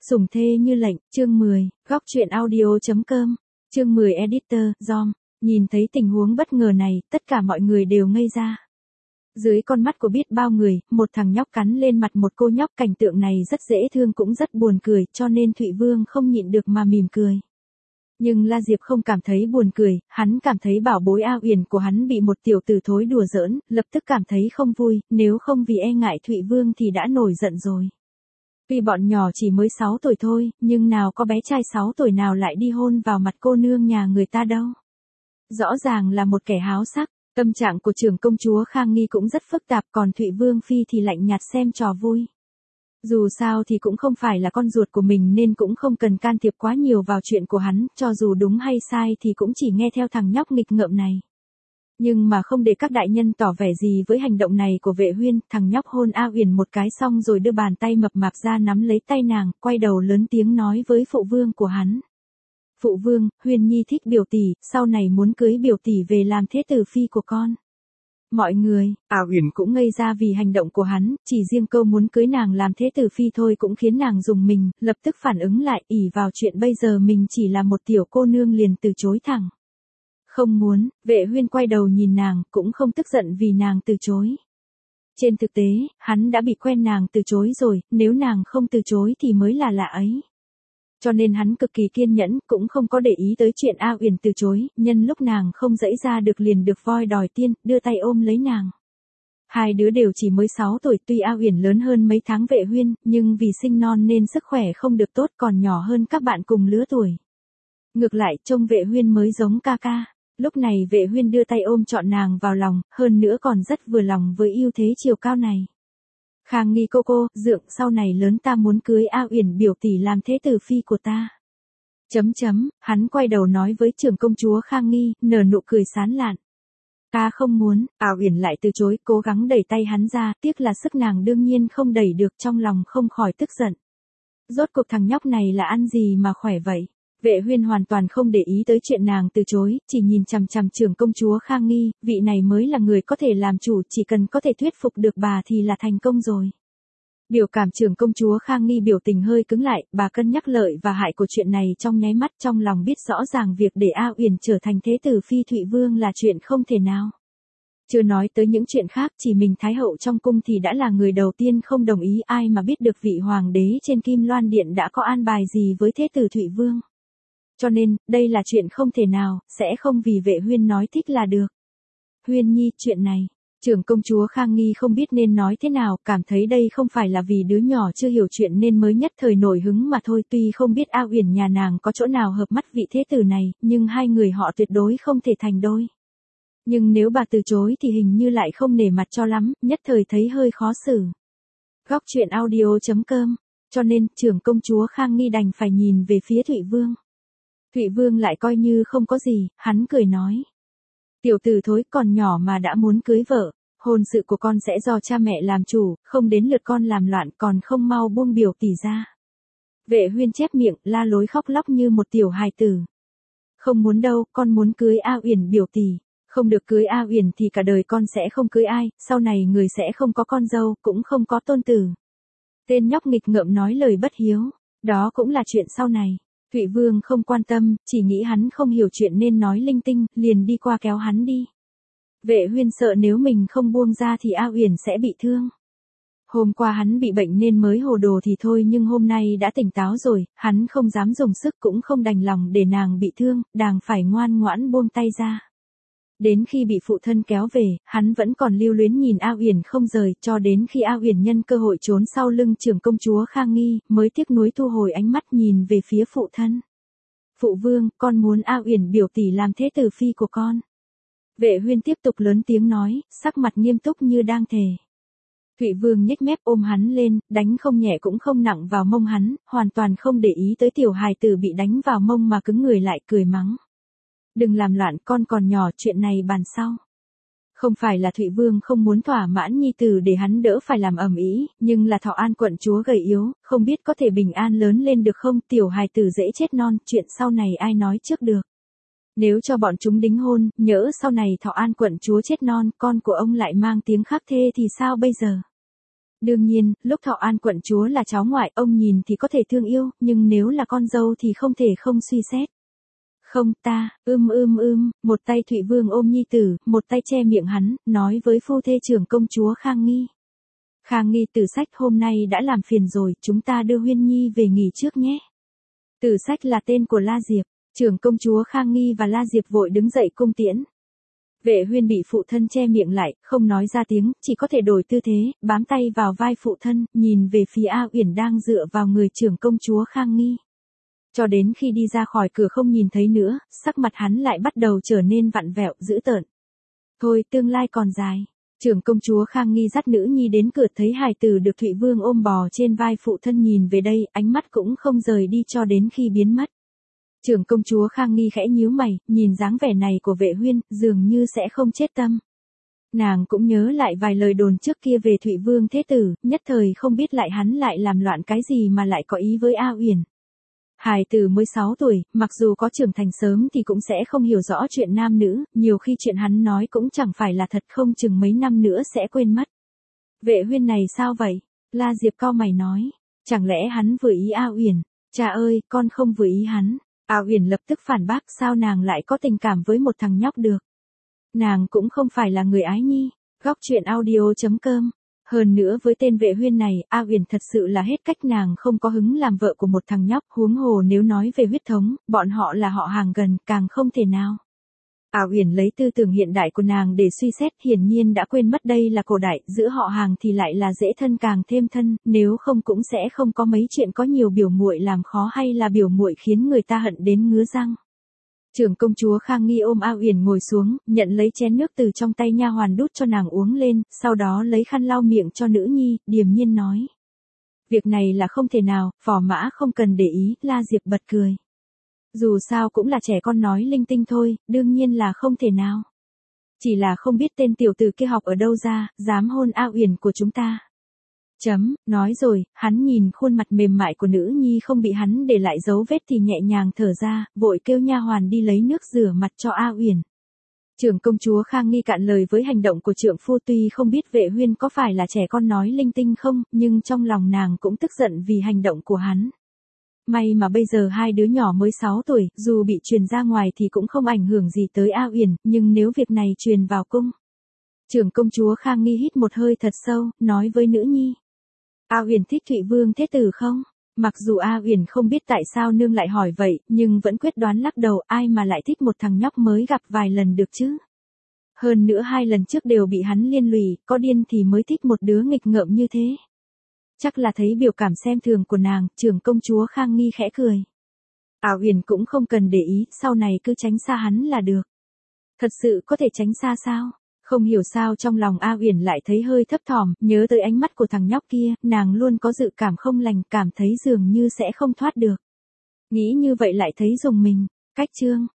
Sủng thê như lệnh, chương 10, góc truyện audio.com, chương 10 editor, Dom. Nhìn thấy tình huống bất ngờ này, tất cả mọi người đều ngây ra. Dưới con mắt của biết bao người, một thằng nhóc cắn lên mặt một cô nhóc, cảnh tượng này rất dễ thương cũng rất buồn cười, cho nên Thụy Vương không nhịn được mà mỉm cười. Nhưng La Diệp không cảm thấy buồn cười, hắn cảm thấy bảo bối A Uyển của hắn bị một tiểu tử thối đùa giỡn, lập tức cảm thấy không vui, nếu không vì e ngại Thụy Vương thì đã nổi giận rồi. Tuy bọn nhỏ chỉ mới 6 tuổi thôi, nhưng nào có bé trai 6 tuổi nào lại đi hôn vào mặt cô nương nhà người ta đâu. Rõ ràng là một kẻ háo sắc, tâm trạng của trưởng công chúa Khang Nghi cũng rất phức tạp, còn Thụy Vương Phi thì lạnh nhạt xem trò vui. Dù sao thì cũng không phải là con ruột của mình nên cũng không cần can thiệp quá nhiều vào chuyện của hắn, cho dù đúng hay sai thì cũng chỉ nghe theo thằng nhóc nghịch ngợm này. Nhưng mà không để các đại nhân tỏ vẻ gì với hành động này của Vệ Huyên, thằng nhóc hôn A Uyển một cái xong rồi đưa bàn tay mập mạp ra nắm lấy tay nàng, quay đầu lớn tiếng nói với phụ vương của hắn. Phụ vương, Huyên Nhi thích biểu tỷ, sau này muốn cưới biểu tỷ về làm thế tử phi của con. Mọi người, A Uyển cũng ngây ra vì hành động của hắn, chỉ riêng câu muốn cưới nàng làm thế tử phi thôi cũng khiến nàng rùng mình, lập tức phản ứng lại, ỷ vào chuyện bây giờ mình chỉ là một tiểu cô nương liền từ chối thẳng. Không muốn, Vệ Huyên quay đầu nhìn nàng, cũng không tức giận vì nàng từ chối. Trên thực tế, hắn đã bị quen nàng từ chối rồi, nếu nàng không từ chối thì mới là lạ ấy. Cho nên hắn cực kỳ kiên nhẫn, cũng không có để ý tới chuyện A Uyển từ chối, nhân lúc nàng không dãy ra được liền được voi đòi tiên, đưa tay ôm lấy nàng. Hai đứa đều chỉ mới 6 tuổi, tuy A Uyển lớn hơn mấy tháng Vệ Huyên, nhưng vì sinh non nên sức khỏe không được tốt, còn nhỏ hơn các bạn cùng lứa tuổi. Ngược lại, trông Vệ Huyên mới giống ca ca. Lúc này Vệ Huyên đưa tay ôm trọn nàng vào lòng, hơn nữa còn rất vừa lòng với ưu thế chiều cao này. Khang Nghi cô, dượng, sau này lớn ta muốn cưới A Uyển biểu tỷ làm thế tử phi của ta. Hắn quay đầu nói với trưởng công chúa Khang Nghi, nở nụ cười sán lạn. Ta không muốn, A Uyển lại từ chối, cố gắng đẩy tay hắn ra, tiếc là sức nàng đương nhiên không đẩy được, trong lòng không khỏi tức giận. Rốt cuộc thằng nhóc này là ăn gì mà khỏe vậy? Vệ Huyên hoàn toàn không để ý tới chuyện nàng từ chối, chỉ nhìn chằm chằm trưởng công chúa Khang Nghi, vị này mới là người có thể làm chủ, chỉ cần có thể thuyết phục được bà thì là thành công rồi. Biểu cảm trưởng công chúa Khang Nghi biểu tình hơi cứng lại, bà cân nhắc lợi và hại của chuyện này trong nháy mắt, trong lòng biết rõ ràng việc để A Uyển trở thành thế tử phi Thụy Vương là chuyện không thể nào. Chưa nói tới những chuyện khác, chỉ mình Thái hậu trong cung thì đã là người đầu tiên không đồng ý, ai mà biết được vị hoàng đế trên Kim Loan Điện đã có an bài gì với thế tử Thụy Vương. Cho nên, đây là chuyện không thể nào, sẽ không vì Vệ Huyên nói thích là được. Huyên Nhi, chuyện này, trưởng công chúa Khang Nghi không biết nên nói thế nào, cảm thấy đây không phải là vì đứa nhỏ chưa hiểu chuyện nên mới nhất thời nổi hứng mà thôi, tuy không biết A Uyển nhà nàng có chỗ nào hợp mắt vị thế tử này, nhưng hai người họ tuyệt đối không thể thành đôi. Nhưng nếu bà từ chối thì hình như lại không nể mặt cho lắm, nhất thời thấy hơi khó xử. Góc truyện audio.com, cho nên, trưởng công chúa Khang Nghi đành phải nhìn về phía Thụy Vương. Thụy Vương lại coi như không có gì, hắn cười nói. Tiểu tử thối còn nhỏ mà đã muốn cưới vợ, hôn sự của con sẽ do cha mẹ làm chủ, không đến lượt con làm loạn, còn không mau buông biểu tỷ ra. Vệ Huyên chép miệng, la lối khóc lóc như một tiểu hài tử. Không muốn đâu, con muốn cưới A Uyển biểu tỷ. Không được cưới A Uyển thì cả đời con sẽ không cưới ai, sau này người sẽ không có con dâu, cũng không có tôn tử. Tên nhóc nghịch ngợm nói lời bất hiếu, đó cũng là chuyện sau này. Thụy Vương không quan tâm, chỉ nghĩ hắn không hiểu chuyện nên nói linh tinh, liền đi qua kéo hắn đi. Vệ Huyên sợ nếu mình không buông ra thì A Uyển sẽ bị thương. Hôm qua hắn bị bệnh nên mới hồ đồ thì thôi, nhưng hôm nay đã tỉnh táo rồi, hắn không dám dùng sức cũng không đành lòng để nàng bị thương, đành phải ngoan ngoãn buông tay ra. Đến khi bị phụ thân kéo về, hắn vẫn còn lưu luyến nhìn A Uyển không rời, cho đến khi A Uyển nhân cơ hội trốn sau lưng trưởng công chúa Khang Nghi, mới tiếc nuối thu hồi ánh mắt nhìn về phía phụ thân. Phụ vương, con muốn A Uyển biểu tỷ làm thế tử phi của con. Vệ Huyên tiếp tục lớn tiếng nói, sắc mặt nghiêm túc như đang thề. Thụy Vương nhếch mép ôm hắn lên, đánh không nhẹ cũng không nặng vào mông hắn, hoàn toàn không để ý tới tiểu hài tử bị đánh vào mông mà cứng người lại cười mắng. Đừng làm loạn, con còn nhỏ, chuyện này bàn sau. Không phải là Thụy Vương không muốn thỏa mãn nhi tử để hắn đỡ phải làm ầm ĩ, nhưng là Thọ An quận chúa gầy yếu, không biết có thể bình an lớn lên được không, tiểu hài tử dễ chết non, chuyện sau này ai nói trước được. Nếu cho bọn chúng đính hôn, nhỡ sau này Thọ An quận chúa chết non, con của ông lại mang tiếng khắc thê thì sao bây giờ? Đương nhiên, lúc Thọ An quận chúa là cháu ngoại, ông nhìn thì có thể thương yêu, nhưng nếu là con dâu thì không thể không suy xét. Không ta, một tay Thụy Vương ôm nhi tử, một tay che miệng hắn, nói với phu thê trưởng công chúa Khang Nghi. Khang Nghi Tử Sách hôm nay đã làm phiền rồi, chúng ta đưa Huyên Nhi về nghỉ trước nhé. Tử Sách là tên của La Diệp, trưởng công chúa Khang Nghi và La Diệp vội đứng dậy cung tiễn. Vệ Huyên bị phụ thân che miệng lại, không nói ra tiếng, chỉ có thể đổi tư thế, bám tay vào vai phụ thân, nhìn về phía A Uyển đang dựa vào người trưởng công chúa Khang Nghi. Cho đến khi đi ra khỏi cửa không nhìn thấy nữa, sắc mặt hắn lại bắt đầu trở nên vặn vẹo, dữ tợn. Thôi, tương lai còn dài. Trưởng công chúa Khang Nghi dắt nữ nhi đến cửa, thấy hài tử được Thụy Vương ôm bò trên vai phụ thân nhìn về đây, ánh mắt cũng không rời đi cho đến khi biến mất. Trưởng công chúa Khang Nghi khẽ nhíu mày, nhìn dáng vẻ này của Vệ Huyên, dường như sẽ không chết tâm. Nàng cũng nhớ lại vài lời đồn trước kia về Thụy Vương thế tử, nhất thời không biết lại hắn lại làm loạn cái gì mà lại có ý với A Uyển. Hài tử mới 6 tuổi, mặc dù có trưởng thành sớm thì cũng sẽ không hiểu rõ chuyện nam nữ, nhiều khi chuyện hắn nói cũng chẳng phải là thật, không chừng mấy năm nữa sẽ quên mất. Vệ Huyên này sao vậy? La Diệp cau mày nói, chẳng lẽ hắn vừa ý A Uyển? Cha ơi, con không vừa ý hắn. A Uyển lập tức phản bác, sao nàng lại có tình cảm với một thằng nhóc được? Nàng cũng không phải là người ái nhi. Góc truyện audio.com. Hơn nữa với tên Vệ Huyên này, A Uyển thật sự là hết cách, nàng không có hứng làm vợ của một thằng nhóc, huống hồ nếu nói về huyết thống, bọn họ là họ hàng gần, càng không thể nào. A Uyển lấy tư tưởng hiện đại của nàng để suy xét, hiển nhiên đã quên mất đây là cổ đại, giữa họ hàng thì lại là dễ thân càng thêm thân, nếu không cũng sẽ không có mấy chuyện có nhiều biểu muội làm khó hay là biểu muội khiến người ta hận đến ngứa răng. Trưởng công chúa Khang Nghi ôm A Uyển ngồi xuống, nhận lấy chén nước từ trong tay nha hoàn đút cho nàng uống lên, sau đó lấy khăn lau miệng cho nữ nhi, điềm nhiên nói. Việc này là không thể nào, phò mã không cần để ý, La Diệp bật cười. Dù sao cũng là trẻ con nói linh tinh thôi, đương nhiên là không thể nào. Chỉ là không biết tên tiểu tử kia học ở đâu ra, dám hôn A Uyển của chúng ta. Nói rồi, hắn nhìn khuôn mặt mềm mại của nữ nhi không bị hắn để lại dấu vết thì nhẹ nhàng thở ra, vội kêu nha hoàn đi lấy nước rửa mặt cho A Uyển. Trưởng công chúa Khang Nghi cạn lời với hành động của trượng phu, tuy không biết Vệ Huyên có phải là trẻ con nói linh tinh không, nhưng trong lòng nàng cũng tức giận vì hành động của hắn. May mà bây giờ hai đứa nhỏ mới 6 tuổi, dù bị truyền ra ngoài thì cũng không ảnh hưởng gì tới A Uyển, nhưng nếu việc này truyền vào cung. Trưởng công chúa Khang Nghi hít một hơi thật sâu, nói với nữ nhi. A Uyển thích Thụy Vương thế tử không? Mặc dù A Uyển không biết tại sao nương lại hỏi vậy, nhưng vẫn quyết đoán lắc đầu, ai mà lại thích một thằng nhóc mới gặp vài lần được chứ? Hơn nữa 2 lần trước đều bị hắn liên lụy, có điên thì mới thích một đứa nghịch ngợm như thế. Chắc là thấy biểu cảm xem thường của nàng, trưởng công chúa Khang Nghi khẽ cười. A Uyển cũng không cần để ý, sau này cứ tránh xa hắn là được. Thật sự có thể tránh xa sao? Không hiểu sao trong lòng A Uyển lại thấy hơi thấp thỏm, nhớ tới ánh mắt của thằng nhóc kia, nàng luôn có dự cảm không lành, cảm thấy dường như sẽ không thoát được. Nghĩ như vậy lại thấy rùng mình. Cách chương